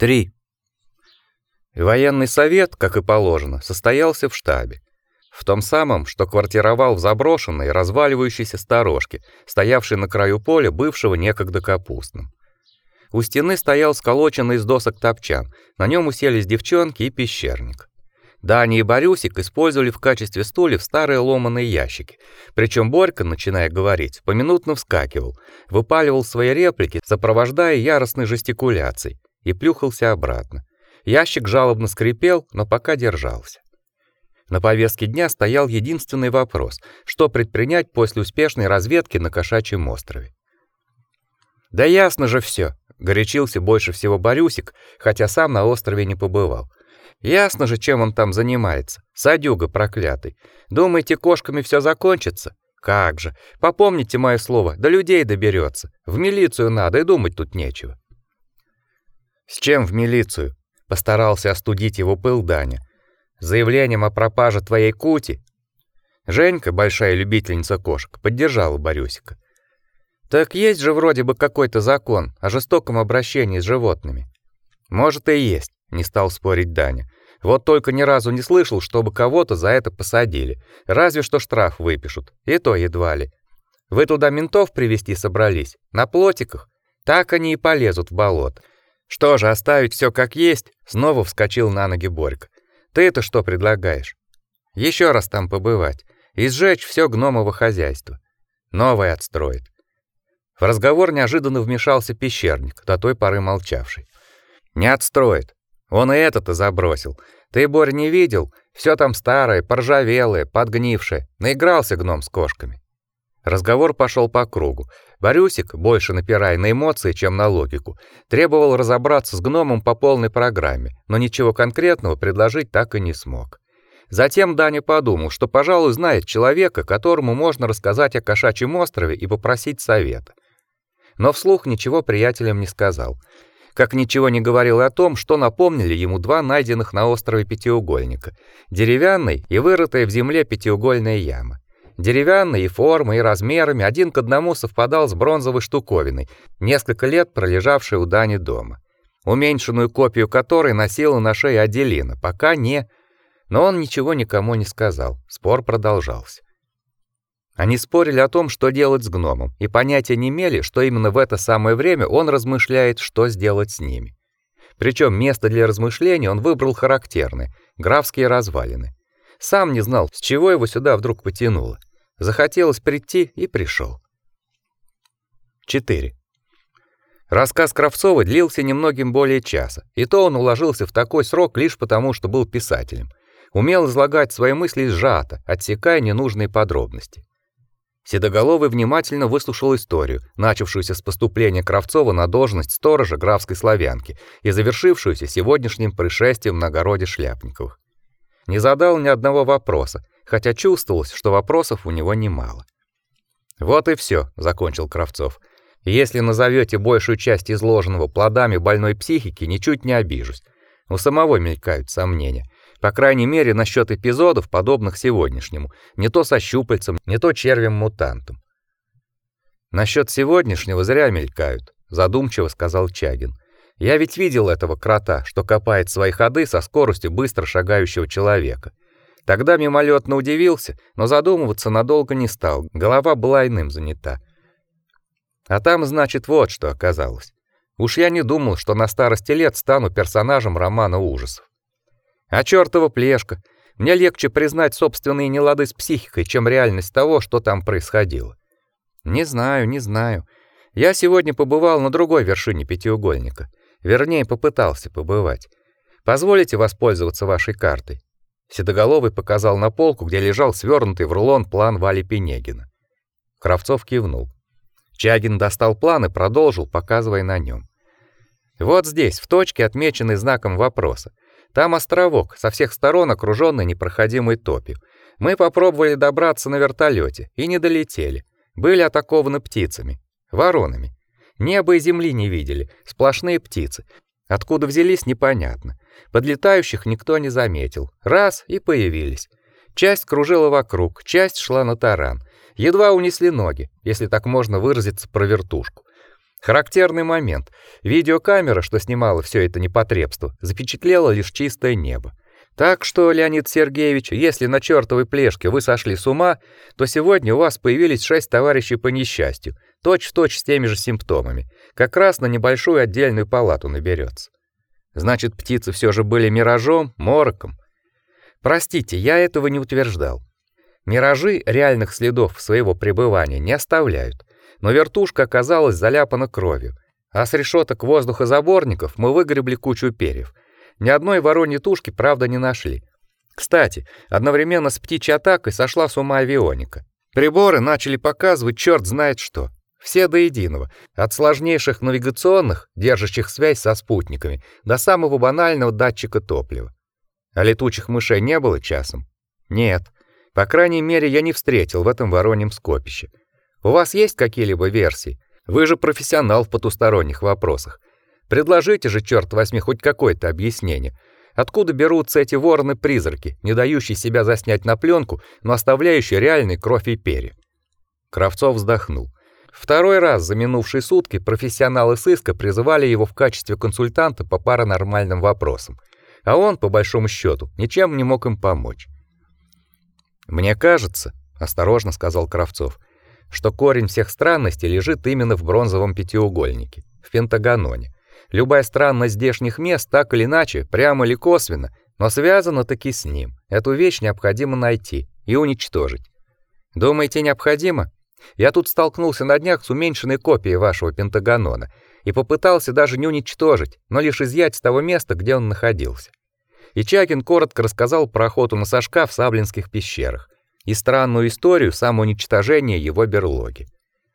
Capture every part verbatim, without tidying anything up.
три. Военный совет, как и положено, состоялся в штабе. В том самом, что квартировал в заброшенной, разваливающейся сторожке, стоявшей на краю поля, бывшего некогда капустным. У стены стоял сколоченный из досок топчан, на нем уселись девчонки и пещерник. Даня и Борюсик использовали в качестве стульев старые ломаные ящики. Причем Борька, начиная говорить, поминутно вскакивал, выпаливал свои реплики, сопровождая яростной жестикуляцией, и плюхался обратно. Ящик жалобно скрипел, но пока держался. На повестке дня стоял единственный вопрос: что предпринять после успешной разведки на Кошачьем острове. Да ясно же все, горячился больше всего Борюсик, хотя сам на острове не побывал. Ясно же, чем он там занимается. Садюга проклятый. Думаете, кошками все закончится? Как же? Попомните мое слово, до людей доберется. В милицию надо, и думать тут нечего. С чем в милицию? Постарался остудить его пыл Даня. С заявлением о пропаже твоей Кути? Женька, большая любительница кошек, поддержала Борюсика. Так есть же вроде бы какой-то закон о жестоком обращении с животными. Может и есть, не стал спорить Даня. Вот только ни разу не слышал, чтобы кого-то за это посадили. Разве что штраф выпишут, и то едва ли. Вы туда ментов привезти собрались, на плотиках? Так они и полезут в болото. Что же, оставить все как есть? Снова вскочил на ноги Борька. Ты-то что предлагаешь? Еще раз там побывать и сжечь все гномово хозяйство. Новое отстроить. В разговор неожиданно вмешался пещерник, до той поры молчавший. Не отстроит. Он и это-то забросил. Ты, Борь, не видел? Все там старое, поржавелое, подгнившее. Наигрался гном с кошками. Разговор пошел по кругу. Борюсик, больше напирая на эмоции, чем на логику, требовал разобраться с гномом по полной программе, но ничего конкретного предложить так и не смог. Затем Даня подумал, что, пожалуй, знает человека, которому можно рассказать о Кошачьем острове и попросить совета. Но вслух ничего приятелям не сказал. Как ничего не говорил о том, что напомнили ему два найденных на острове пятиугольника: деревянный и вырытая в земле пятиугольная яма. Деревянный и формой, и размерами один к одному совпадал с бронзовой штуковиной, несколько лет пролежавшей у Дани дома, уменьшенную копию которой носила на шее Аделина, пока не... Но он ничего никому не сказал, спор продолжался. Они спорили о том, что делать с гномом, и понятия не имели, что именно в это самое время он размышляет, что сделать с ними. Причем место для размышлений он выбрал характерное — графские развалины. Сам не знал, с чего его сюда вдруг потянуло. Захотелось прийти и пришел. четыре. Рассказ Кравцова длился немногим более часа, и то он уложился в такой срок лишь потому, что был писателем. Умел излагать свои мысли сжато, отсекая ненужные подробности. Седоголовый внимательно выслушал историю, начавшуюся с поступления Кравцова на должность сторожа графской Славянки и завершившуюся сегодняшним происшествием на огороде Шляпниковых. Не задал ни одного вопроса, хотя чувствовалось, что вопросов у него немало. Вот и все, закончил Кравцов. Если назовете большую часть изложенного плодами больной психики, ничуть не обижусь. У самого мелькают сомнения. По крайней мере, насчет эпизодов, подобных сегодняшнему, не то со щупальцем, не то червем-мутантом. Насчет сегодняшнего зря мелькают, задумчиво сказал Чагин. Я ведь видел этого крота, что копает свои ходы со скоростью быстро шагающего человека. Тогда мимолетно удивился, но задумываться надолго не стал, голова была иным занята. А там, значит, вот что оказалось. Уж я не думал, что на старости лет стану персонажем романа ужасов. А чёртова плешка. Мне легче признать собственные нелады с психикой, чем реальность того, что там происходило. Не знаю, не знаю. Я сегодня побывал на другой вершине пятиугольника. Вернее, попытался побывать. Позволите воспользоваться вашей картой? Седоголовый показал на полку, где лежал свернутый в рулон план Вали Пенегина. Кравцов кивнул. Чагин достал план и продолжил, показывая на нем. Вот здесь, в точке, отмеченной знаком вопроса. Там островок, со всех сторон окружённый непроходимой топью. Мы попробовали добраться на вертолёте и не долетели. Были атакованы птицами, воронами. Небо и земли не видели, сплошные птицы. Откуда взялись, непонятно. Подлетающих никто не заметил. Раз — и появились. Часть кружила вокруг, часть шла на таран. Едва унесли ноги, если так можно выразиться про вертушку. Характерный момент. Видеокамера, что снимала все это непотребство, запечатлела лишь чистое небо. Так что, Леонид Сергеевич, если на чёртовой плешке вы сошли с ума, то сегодня у вас появились шесть товарищей по несчастью, точь-в-точь с теми же симптомами. Как раз на небольшую отдельную палату наберется. Значит, птицы все же были миражом, мороком. Простите, я этого не утверждал. Миражи реальных следов своего пребывания не оставляют. Но вертушка оказалась заляпана кровью, а с решеток воздухозаборников мы выгребли кучу перьев. Ни одной вороньей тушки, правда, не нашли. Кстати, одновременно с птичьей атакой сошла с ума авионика. Приборы начали показывать черт знает что. Все до единого, от сложнейших навигационных, держащих связь со спутниками, до самого банального датчика топлива. А летучих мышей не было часом? Нет. По крайней мере, я не встретил в этом вороньем скопище. У вас есть какие-либо версии? Вы же профессионал в потусторонних вопросах. Предложите же, черт возьми, хоть какое-то объяснение. Откуда берутся эти вороны-призраки, не дающие себя заснять на пленку, но оставляющие реальный кровь и перья? Кравцов вздохнул. Второй раз за минувшие сутки профессионалы сыска призывали его в качестве консультанта по паранормальным вопросам, а он, по большому счету, ничем не мог им помочь. Мне кажется, осторожно сказал Кравцов, что корень всех странностей лежит именно в бронзовом пятиугольнике, в пентагононе. Любая странность здешних мест так или иначе, прямо или косвенно, но связана таки с ним. Эту вещь необходимо найти и уничтожить. Думаете, необходимо? Я тут столкнулся на днях с уменьшенной копией вашего пентагонона и попытался даже не уничтожить, но лишь изъять с того места, где он находился. Ичагин коротко рассказал про охоту на сошка в Саблинских пещерах и странную историю самоуничтожения его берлоги.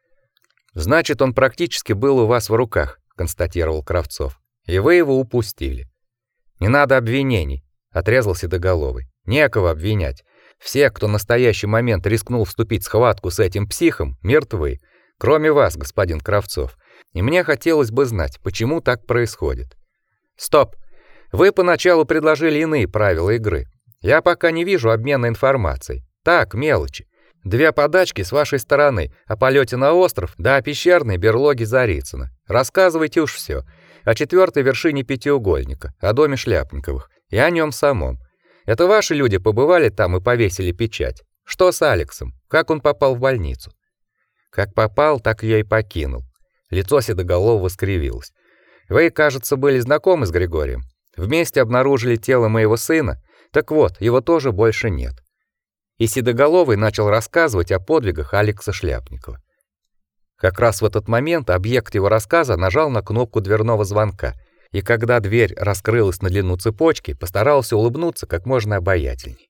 Значит, он практически был у вас в руках, констатировал Кравцов. И вы его упустили. Не надо обвинений, отрезал Седоголовый. Некого обвинять. Все, кто в настоящий момент рискнул вступить в схватку с этим психом, мертвы, кроме вас, господин Кравцов. И мне хотелось бы знать, почему так происходит. Стоп. Вы поначалу предложили иные правила игры. Я пока не вижу обмена информацией. Так, мелочи. Две подачки с вашей стороны о полете на остров, да о пещерной берлоге Зарицына. Рассказывайте уж все. О четвертой вершине пятиугольника, о доме Шляпниковых и о нем самом. Это ваши люди побывали там и повесили печать. Что с Алексом? Как он попал в больницу? Как попал, так я и покинул. Лицо Седоголового скривилось. Вы, кажется, были знакомы с Григорием. Вместе обнаружили тело моего сына. Так вот, его тоже больше нет. И Седоголовый начал рассказывать о подвигах Алекса Шляпникова. Как раз в этот момент объект его рассказа нажал на кнопку дверного звонка, и когда дверь раскрылась на длину цепочки, постарался улыбнуться как можно обаятельней.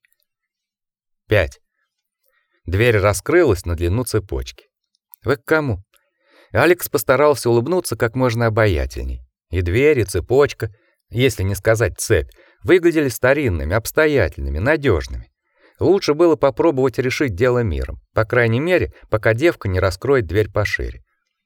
пять. Дверь раскрылась на длину цепочки. Вы к кому? Алекс постарался улыбнуться как можно обаятельней. И дверь, и цепочка, если не сказать цепь, выглядели старинными, обстоятельными, надежными. Лучше было попробовать решить дело миром, по крайней мере, пока девка не раскроет дверь пошире.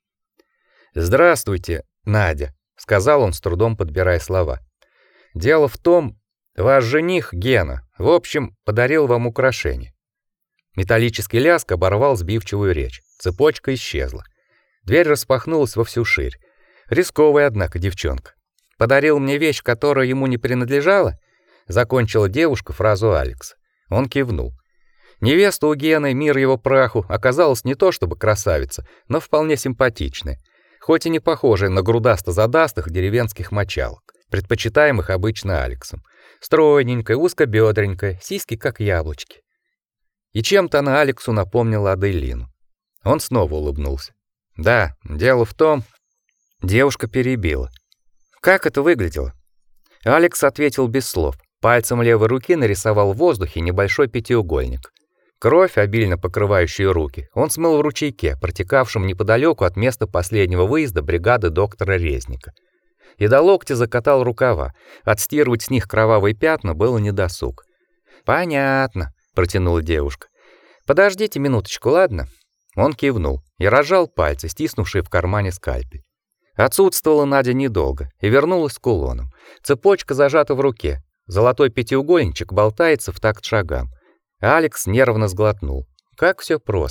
«Здравствуйте, Надя», — сказал он, с трудом подбирая слова. «Дело в том, ваш жених, Гена, в общем, подарил вам украшение». Металлический лязг оборвал сбивчивую речь. Цепочка исчезла. Дверь распахнулась во всю ширь. Рисковая, однако, девчонка. «Подарил мне вещь, которая ему не принадлежала?» — закончила девушка фразу Алекса. Он кивнул. Невеста у Гены, мир его праху, оказалась не то чтобы красавица, но вполне симпатичная, хоть и не похожая на грудасто-задастых деревенских мочалок, предпочитаемых обычно Алексом. Стройненькая, узкобедренькая, сиськи как яблочки. И чем-то она Алексу напомнила Аделину. Он снова улыбнулся. «Да, дело в том...» Девушка перебила. «Как это выглядело?» Алекс ответил без слов. Пальцем левой руки нарисовал в воздухе небольшой пятиугольник. Кровь, обильно покрывающая руки, он смыл в ручейке, протекавшем неподалеку от места последнего выезда бригады доктора Резника. И до локтя закатал рукава. Отстирывать с них кровавые пятна было недосуг. «Понятно», — протянула девушка. «Подождите минуточку, ладно?» Он кивнул и разжал пальцы, стиснувшие в кармане скальпель. Отсутствовала Надя недолго и вернулась с кулоном. Цепочка зажата в руке. Золотой пятиугольничек болтается в такт шагам. Алекс нервно сглотнул. Как все просто.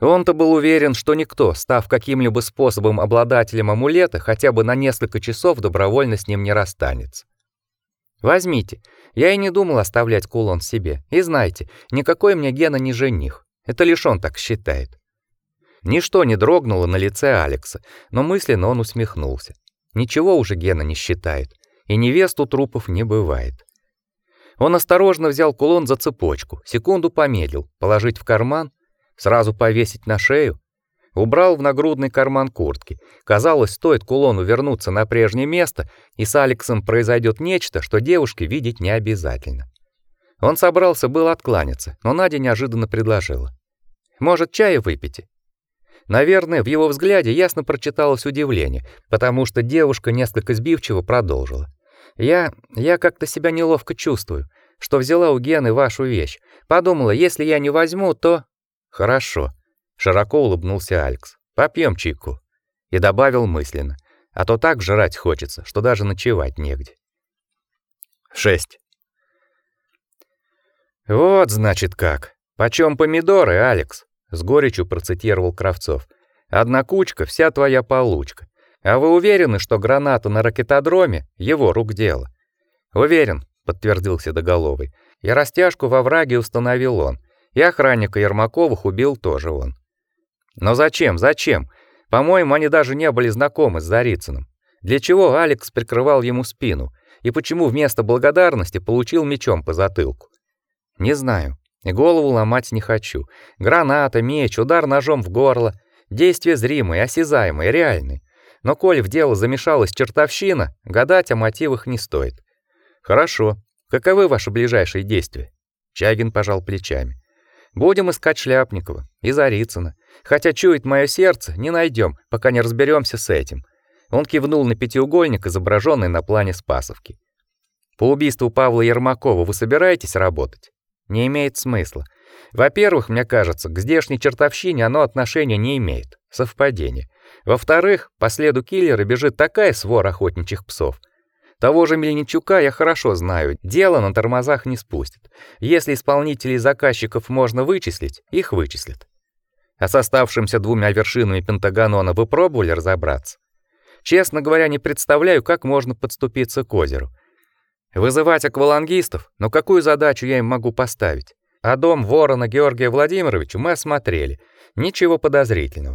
Он-то был уверен, что никто, став каким-либо способом обладателем амулета, хотя бы на несколько часов добровольно с ним не расстанется. Возьмите. Я и не думал оставлять кулон себе. И знайте, никакой мне Гена не жених. Это лишь он так считает. Ничто не дрогнуло на лице Алекса, но мысленно он усмехнулся. Ничего уже Гена не считает, и невест у трупов не бывает. Он осторожно взял кулон за цепочку, секунду помедлил, положить в карман, сразу повесить на шею, убрал в нагрудный карман куртки. Казалось, стоит кулону вернуться на прежнее место, и с Алексом произойдет нечто, что девушке видеть не обязательно. Он собрался было откланяться, но Надя неожиданно предложила: "Может, чая выпьете?" Наверное, в его взгляде ясно прочиталось удивление, потому что девушка несколько сбивчиво продолжила: "Я, я как-то себя неловко чувствую, что взяла у Гены вашу вещь. Подумала, если я не возьму, то..." "Хорошо", широко улыбнулся Алекс. "Попьем чайку". И добавил мысленно: "А то так жрать хочется, что даже ночевать негде". шесть. Вот, значит, как. Почем помидоры, Алекс? С горечью процитировал Кравцов. Одна кучка, вся твоя получка. А вы уверены, что граната на ракетодроме его рук дело? Уверен, подтвердил Седоголовый. И растяжку во враге установил он. И охранника Ермаковых убил тоже он. Но зачем? Зачем? По-моему, они даже не были знакомы с Зарицыным. Для чего Алекс прикрывал ему спину? И почему вместо благодарности получил мечом по затылку? Не знаю. И голову ломать не хочу. Граната, меч, удар ножом в горло. Действие зримое, осязаемое, реальное. Но коль в дело замешалась чертовщина, гадать о мотивах не стоит. Хорошо. Каковы ваши ближайшие действия? Чагин пожал плечами. Будем искать Шляпникова и Зарицына. Хотя чует мое сердце, не найдем, пока не разберемся с этим. Он кивнул на пятиугольник, изображенный на плане Спасовки. По убийству Павла Ермакова вы собираетесь работать? Не имеет смысла. Во-первых, мне кажется, к здешней чертовщине оно отношения не имеет. Совпадение. Во-вторых, по следу киллера бежит такая свора охотничьих псов. Того же Мельничука я хорошо знаю, дело на тормозах не спустит. Если исполнителей и заказчиков можно вычислить, их вычислят. А с оставшимися двумя вершинами Пентагонона вы пробовали разобраться? Честно говоря, не представляю, как можно подступиться к озеру. Вызывать аквалангистов? Но какую задачу я им могу поставить? А дом Ворона Георгия Владимировича мы осмотрели. Ничего подозрительного.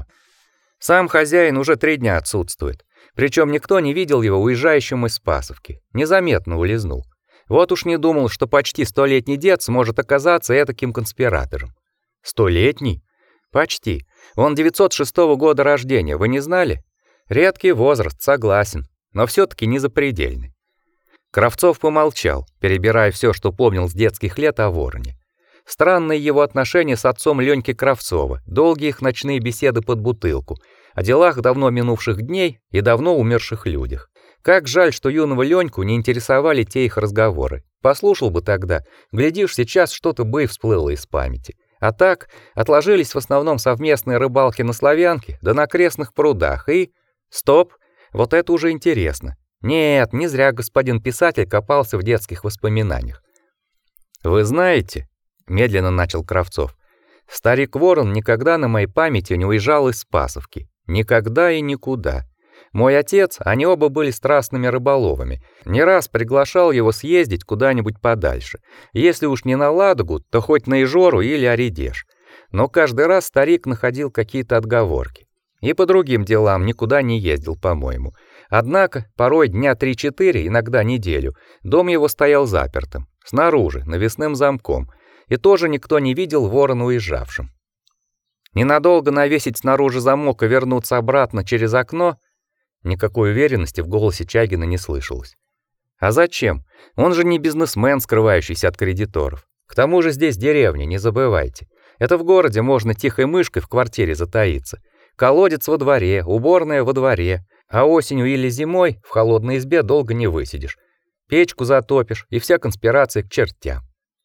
Сам хозяин уже три дня отсутствует. Причем никто не видел его уезжающим из Спасовки. Незаметно улизнул. Вот уж не думал, что почти столетний дед сможет оказаться этаким конспиратором. Столетний? Почти. Он девятьсот шестого года рождения, вы не знали? Редкий возраст, согласен, но все-таки не запредельный. Кравцов помолчал, перебирая все, что помнил с детских лет о Вороне. Странные его отношения с отцом Леньки Кравцова, долгие их ночные беседы под бутылку, о делах давно минувших дней и давно умерших людях. Как жаль, что юного Леньку не интересовали те их разговоры. Послушал бы тогда, глядишь, сейчас что-то бы и всплыло из памяти. А так, отложились в основном совместные рыбалки на Славянке, да на окрестных прудах, и... Стоп, вот это уже интересно. Нет, не зря господин писатель копался в детских воспоминаниях. Вы знаете, медленно начал Кравцов, старик Ворон никогда на моей памяти не уезжал из Спасовки. Никогда и никуда. Мой отец, они оба были страстными рыболовами. Не раз приглашал его съездить куда-нибудь подальше. Если уж не на Ладогу, то хоть на Ижору или Оредеж. Но каждый раз старик находил какие-то отговорки. И по другим делам никуда не ездил, по-моему. Однако, порой дня три-четыре, иногда неделю, дом его стоял запертым, снаружи, навесным замком, и тоже никто не видел Ворона уезжавшим. Ненадолго навесить снаружи замок и вернуться обратно через окно? Никакой уверенности в голосе Чагина не слышалось. А зачем? Он же не бизнесмен, скрывающийся от кредиторов. К тому же здесь деревня, не забывайте. Это в городе можно тихой мышкой в квартире затаиться. Колодец во дворе, уборная во дворе, а осенью или зимой в холодной избе долго не высидишь. Печку затопишь, и вся конспирация к чертям.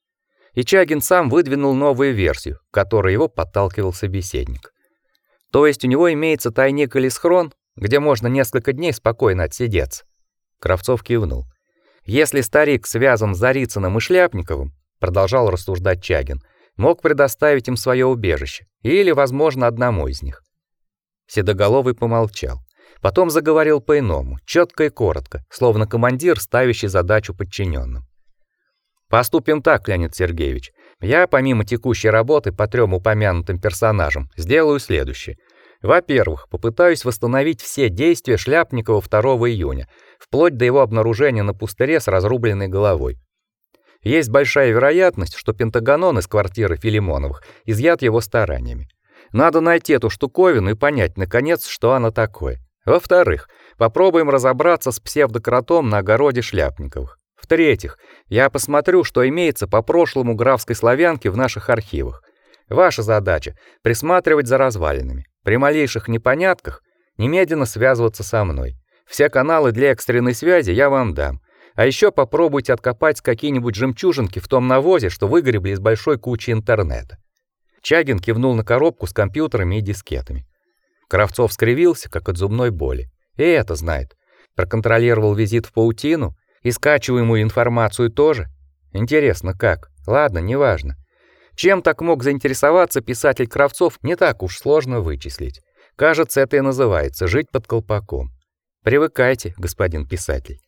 И Чагин сам выдвинул новую версию, к которой его подталкивал собеседник. То есть у него имеется тайник или схрон, где можно несколько дней спокойно отсидеться. Кравцов кивнул. Если старик связан с Зарицыным и Шляпниковым, продолжал рассуждать Чагин, мог предоставить им свое убежище, или, возможно, одному из них. Седоголовый помолчал. Потом заговорил по-иному, четко и коротко, словно командир, ставящий задачу подчиненным. Поступим так, Леонид Сергеевич. Я, помимо текущей работы по трем упомянутым персонажам, сделаю следующее. Во-первых, попытаюсь восстановить все действия Шляпникова второго июня, вплоть до его обнаружения на пустыре с разрубленной головой. Есть большая вероятность, что пентагонон из квартиры Филимоновых изъят его стараниями. Надо найти эту штуковину и понять, наконец, что она такое. Во-вторых, попробуем разобраться с псевдокротом на огороде Шляпниковых. В-третьих, я посмотрю, что имеется по прошлому графской славянке в наших архивах. Ваша задача — присматривать за развалинами. При малейших непонятках немедленно связываться со мной. Все каналы для экстренной связи я вам дам. А еще попробуйте откопать какие-нибудь жемчужинки в том навозе, что выгребли из большой кучи интернета. Чагин кивнул на коробку с компьютерами и дискетами. Кравцов скривился, как от зубной боли. И это знает. Проконтролировал визит в паутину и скачиваемую информацию тоже. Интересно, как? Ладно, неважно. Чем так мог заинтересоваться писатель Кравцов, не так уж сложно вычислить. Кажется, это и называется жить под колпаком. Привыкайте, господин писатель.